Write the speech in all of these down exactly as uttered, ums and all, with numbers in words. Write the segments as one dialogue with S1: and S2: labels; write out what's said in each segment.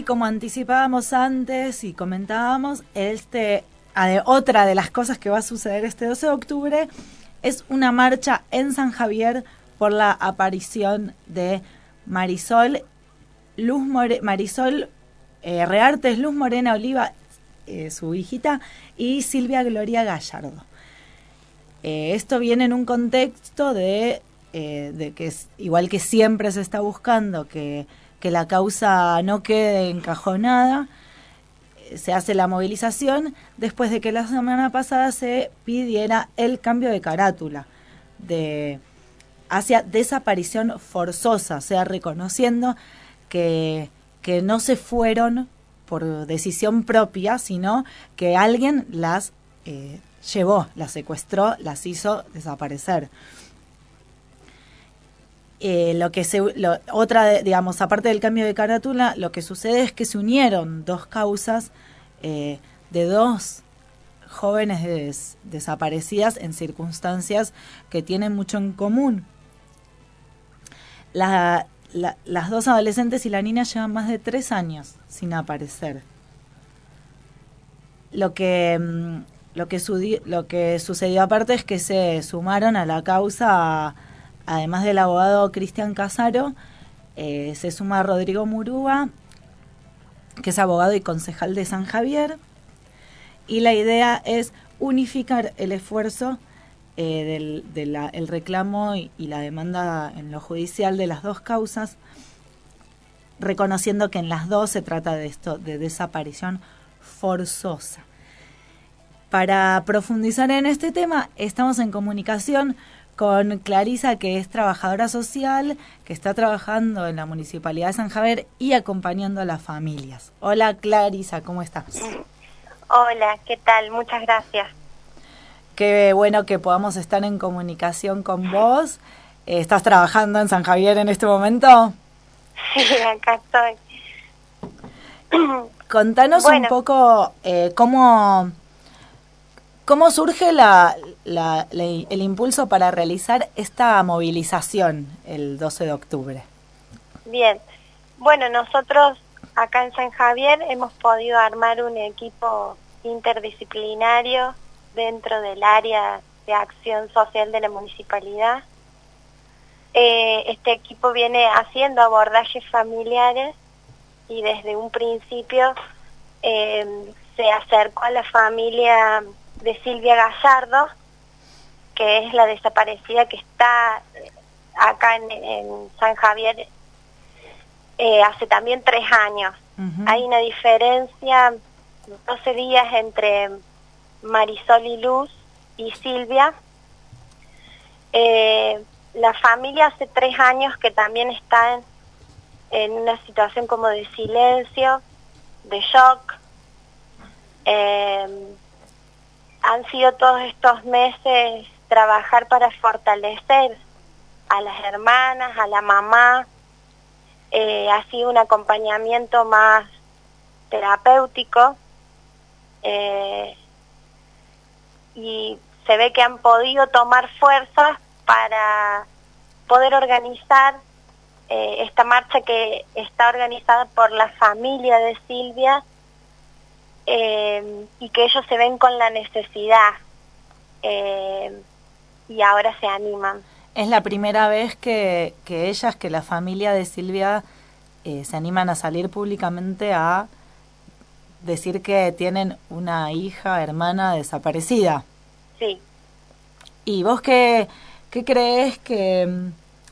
S1: como anticipábamos antes y comentábamos, este, otra de las cosas que va a suceder este doce de octubre es una marcha en San Javier por la aparición de Marisol, Luz More, Marisol eh, Reartes, Luz Morena Oliva, eh, su hijita, y Silvia Gloria Gallardo. Eh, esto viene en un contexto de, eh, de que es, igual que siempre se está buscando que, que la causa no quede encajonada, eh, se hace la movilización después de que la semana pasada se pidiera el cambio de carátula de hacia desaparición forzosa, o sea, reconociendo que, que no se fueron por decisión propia, sino que alguien las eh, llevó, las secuestró, las hizo desaparecer. Eh, lo que se, lo, otra, de, digamos, aparte del cambio de carátula, lo que sucede es que se unieron dos causas eh, de dos jóvenes des, desaparecidas en circunstancias que tienen mucho en común. La, la, las dos adolescentes y la niña llevan más de tres años sin aparecer. Lo que, lo que, su, lo que sucedió aparte es que se sumaron a la causa, además del abogado Cristian Casaro, eh, se suma Rodrigo Murúa, que es abogado y concejal de San Javier, y la idea es unificar el esfuerzo Eh, del de la, el reclamo y, y la demanda en lo judicial de las dos causas, reconociendo que en las dos se trata de esto, de desaparición forzosa. Para profundizar en este tema, estamos en comunicación con Clarisa, que es trabajadora social, que está trabajando en la Municipalidad de San Javier y acompañando a las familias. Hola Clarisa, ¿cómo estás?
S2: Hola, ¿qué tal? Muchas gracias.
S1: Qué bueno que podamos estar en comunicación con vos. Eh, ¿Estás trabajando en San Javier en este momento?
S2: Sí, acá estoy.
S1: Contanos bueno. un poco eh, cómo, cómo surge la, la, la, el impulso para realizar esta movilización el doce de octubre.
S2: Bien, bueno, nosotros acá en San Javier hemos podido armar un equipo interdisciplinario dentro del área de acción social de la municipalidad. Eh, este equipo viene haciendo abordajes familiares y desde un principio eh, se acercó a la familia de Silvia Gallardo, que es la desaparecida que está acá en, en San Javier eh, hace también tres años. Uh-huh. Hay una diferencia, doce días entre Marisol y Luz y Silvia. Eh, la familia hace tres años que también está en, en una situación como de silencio, de shock. Eh, han sido todos estos meses trabajar para fortalecer a las hermanas, a la mamá. Eh, ha sido un acompañamiento más terapéutico. Eh, y se ve que han podido tomar fuerzas para poder organizar eh, esta marcha que está organizada por la familia de Silvia eh, y que ellos se ven con la necesidad eh, y ahora se animan.
S1: Es la primera vez que, que ellas, que la familia de Silvia eh, se animan a salir públicamente a decir que tienen una hija, hermana desaparecida.
S2: Sí.
S1: ¿Y vos qué, qué crees que...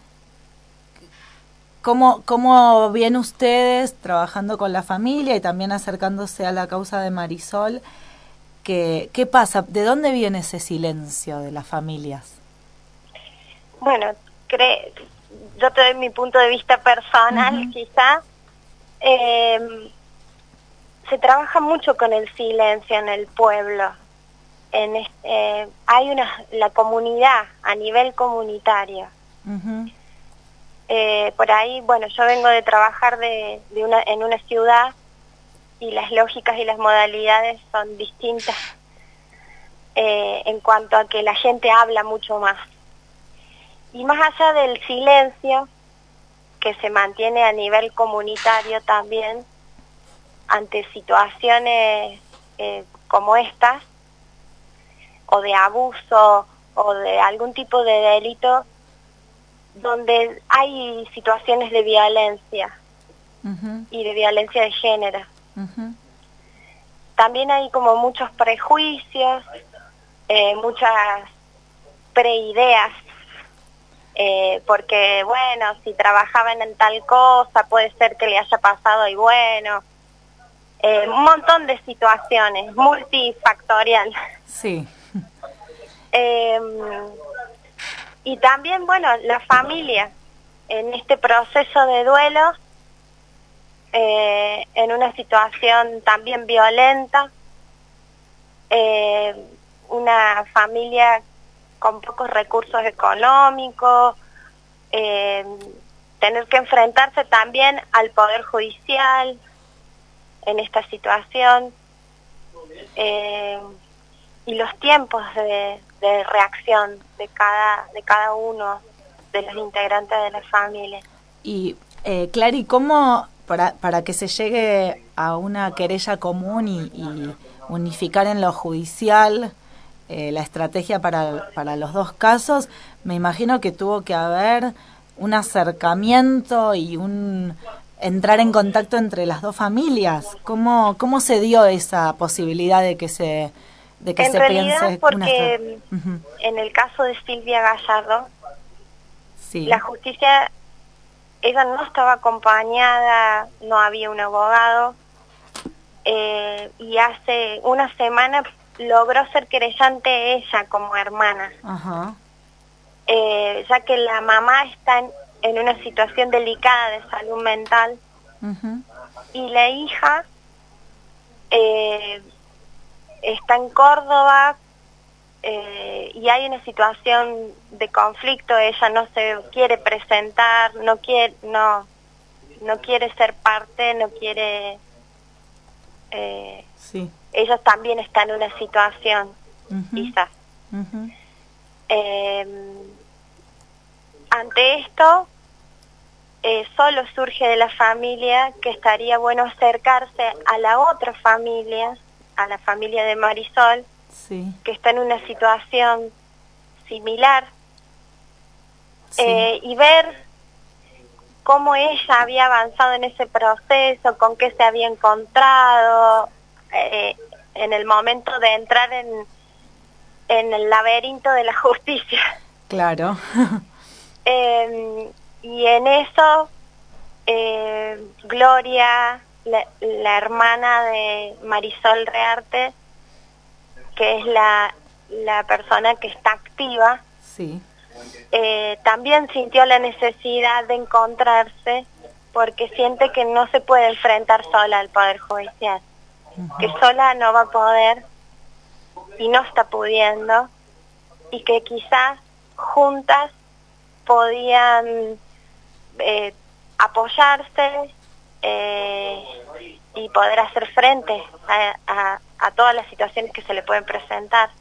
S1: ¿Cómo, ¿Cómo ven ustedes trabajando con la familia y también acercándose a la causa de Marisol? ¿Qué, qué pasa? ¿De dónde viene ese silencio de las familias?
S2: Bueno, cre yo te doy mi punto de vista personal, uh-huh. quizá. Eh, se trabaja mucho con el silencio en el pueblo. En este, eh, hay una la comunidad a nivel comunitario. Uh-huh. Eh, por ahí, bueno, yo vengo de trabajar de, de una, en una ciudad y las lógicas y las modalidades son distintas eh, en cuanto a que la gente habla mucho más. Y más allá del silencio que se mantiene a nivel comunitario también, ante situaciones eh, como estas, o de abuso, o de algún tipo de delito, donde hay situaciones de violencia uh-huh. y de violencia de género. Uh-huh. También hay como muchos prejuicios, eh, muchas preideas, eh, porque bueno, si trabajaban en tal cosa, puede ser que le haya pasado y bueno, eh, un montón de situaciones, multifactorial.
S1: Sí.
S2: Eh, y también, bueno, la familia, en este proceso de duelo, eh, en una situación también violenta, eh, una familia con pocos recursos económicos, eh, tener que enfrentarse también al Poder Judicial en esta situación, eh, y los tiempos de, de reacción de cada, de cada uno de los integrantes de la familia.
S1: Y, eh, Clary, ¿cómo para, para que se llegue a una querella común y, y unificar en lo judicial eh, la estrategia para, para los dos casos? Me imagino que tuvo que haber un acercamiento y un entrar en contacto entre las dos familias. ¿Cómo, cómo se dio esa posibilidad de que se de que
S2: en
S1: se
S2: realidad
S1: piense
S2: porque
S1: una... uh-huh.
S2: en el caso de Silvia Gallardo,
S1: sí.
S2: la justicia, ella no estaba acompañada, no había un abogado, eh, y hace una semana logró ser querellante ella como hermana, uh-huh. eh, ya que la mamá está en, en una situación delicada de salud mental, uh-huh. y la hija eh, está en Córdoba, eh, y hay una situación de conflicto. Ella no se quiere presentar, no quiere, no, no quiere ser parte, no quiere. Eh,
S1: sí.
S2: Ella también está en una situación, uh-huh. quizás.
S1: Uh-huh.
S2: Eh, ante esto, eh, solo surge de la familia que estaría bueno acercarse a la otra familia, a la familia de Marisol,
S1: sí.
S2: que está en una situación similar, sí. eh, y ver cómo ella había avanzado en ese proceso, con qué se había encontrado, eh, en el momento de entrar en, en el laberinto de la justicia.
S1: Claro.
S2: eh, y en eso, eh, Gloria, La, la hermana de Marisol Rearte, que es la, la persona que está activa,
S1: sí.
S2: eh, también sintió la necesidad de encontrarse porque siente que no se puede enfrentar sola al Poder Judicial, uh-huh. que sola no va a poder y no está pudiendo, y que quizás juntas podían eh, apoyarse, Eh, y poder hacer frente a, a, a todas las situaciones que se le pueden presentar.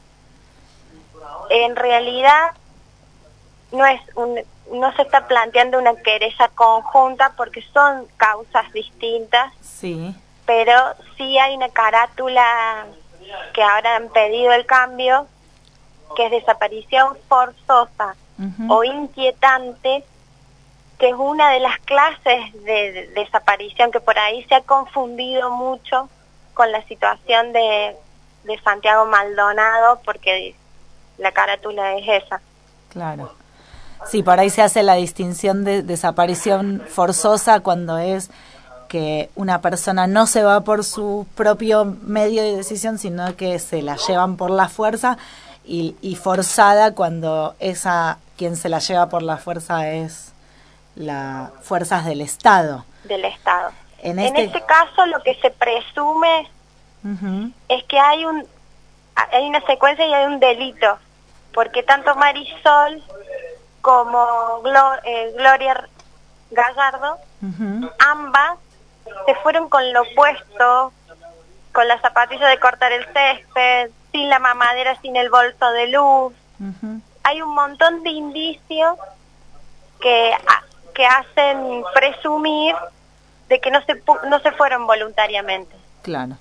S2: En realidad no es un, no se está planteando una querella conjunta porque son causas distintas,
S1: sí.
S2: pero sí hay una carátula que ahora han pedido el cambio, que es desaparición forzosa uh-huh. o inquietante, que es una de las clases de, de desaparición que por ahí se ha confundido mucho con la situación de, de Santiago Maldonado, porque la carátula es esa.
S1: Claro. Sí, por ahí se hace la distinción de desaparición forzosa cuando es que una persona no se va por su propio medio de decisión, sino que se la llevan por la fuerza, y, y forzada cuando esa quien se la lleva por la fuerza es las fuerzas del Estado.
S2: Del Estado.
S1: En este,
S2: en este caso lo que se presume uh-huh. es que hay un hay una secuencia y hay un delito, porque tanto Marisol como Glo- eh, Gloria Gallardo, uh-huh. ambas se fueron con lo opuesto, con la zapatilla de cortar el césped, sin la mamadera, sin el bolso de luz. Uh-huh. Hay un montón de indicios que... que hacen presumir de que no se pu- no se fueron voluntariamente.
S1: Claro.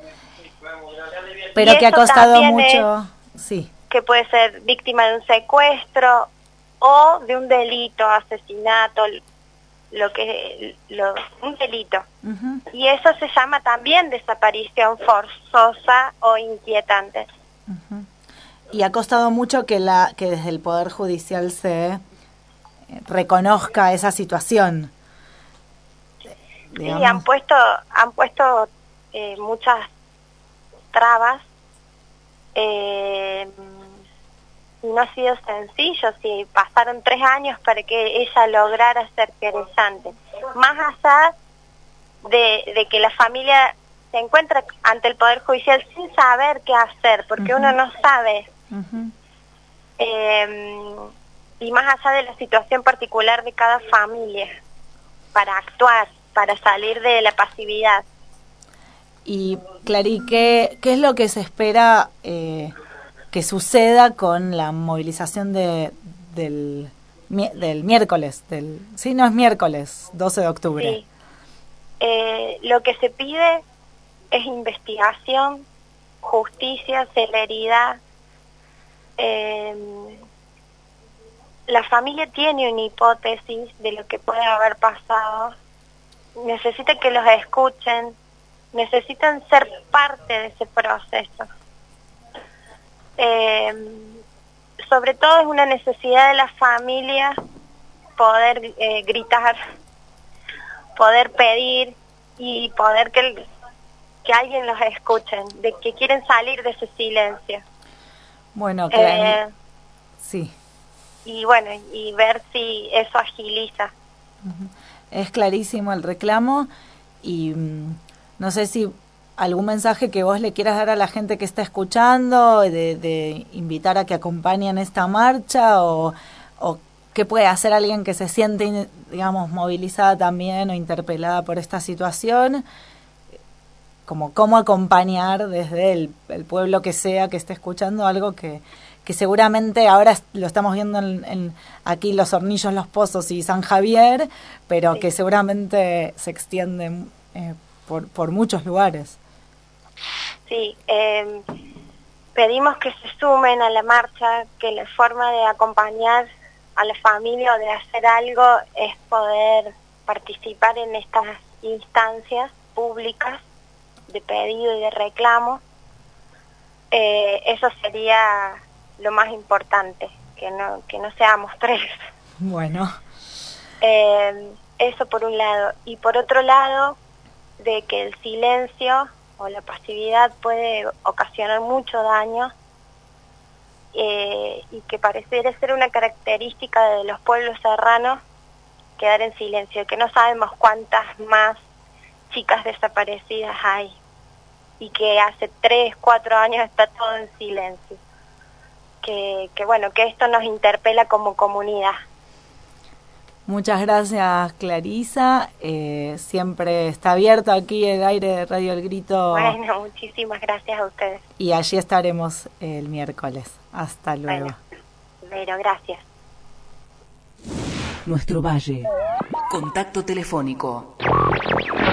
S1: Pero que ha costado mucho, sí.
S2: Que puede ser víctima de un secuestro o de un delito, asesinato, lo que lo, un delito. Uh-huh. Y eso se llama también desaparición forzosa o inquietante.
S1: Uh-huh. Y ha costado mucho que la que desde el Poder Judicial se reconozca esa situación.
S2: Digamos. Sí, han puesto han puesto eh, muchas trabas. Eh, no ha sido sencillo, sí, pasaron tres años para que ella lograra ser querellante. Más allá de, de que la familia se encuentra ante el Poder Judicial sin saber qué hacer, porque uh-huh. uno no sabe. Uh-huh. Eh, y más allá de la situación particular de cada familia, para actuar, para salir de la pasividad.
S1: Y, Clary, ¿qué, qué es lo que se espera eh, que suceda con la movilización de, del, del miércoles? Del, sí, no es miércoles, doce de octubre.
S2: Sí. Eh, lo que se pide es investigación, justicia, celeridad. Eh, la familia tiene una hipótesis de lo que puede haber pasado. Necesita que los escuchen, necesitan ser parte de ese proceso. Eh, sobre todo es una necesidad de la familia poder eh, gritar, poder pedir y poder que, que alguien los escuche, de que quieren salir de ese silencio.
S1: Bueno, claro. Eh, sí.
S2: Y bueno, y ver si eso agiliza.
S1: Uh-huh. Es clarísimo el reclamo y mmm, no sé si algún mensaje que vos le quieras dar a la gente que está escuchando, de, de invitar a que acompañen esta marcha, o, o qué puede hacer alguien que se siente, digamos, movilizada también o interpelada por esta situación, como cómo acompañar desde el, el pueblo que sea que esté escuchando algo que, que seguramente ahora lo estamos viendo en, en aquí Los Hornillos, Los Pozos y San Javier, pero sí. que seguramente se extiende eh, por, por muchos lugares.
S2: Sí, eh, pedimos que se sumen a la marcha, que la forma de acompañar a la familia o de hacer algo es poder participar en estas instancias públicas de pedido y de reclamo. Eh, eso sería lo más importante, que no que no seamos tres.
S1: Bueno.
S2: Eh, eso por un lado. Y por otro lado, de que el silencio o la pasividad puede ocasionar mucho daño eh, y que pareciera ser una característica de los pueblos serranos quedar en silencio, que no sabemos cuántas más chicas desaparecidas hay y que hace tres, cuatro años está todo en silencio. Que, que bueno, que esto nos interpela como comunidad.
S1: Muchas gracias, Clarisa. Eh, siempre está abierto aquí el aire de Radio El Grito.
S2: Bueno, muchísimas gracias a ustedes.
S1: Y allí estaremos el miércoles. Hasta luego.
S2: Bueno, pero gracias.
S3: Nuestro Valle. Contacto telefónico.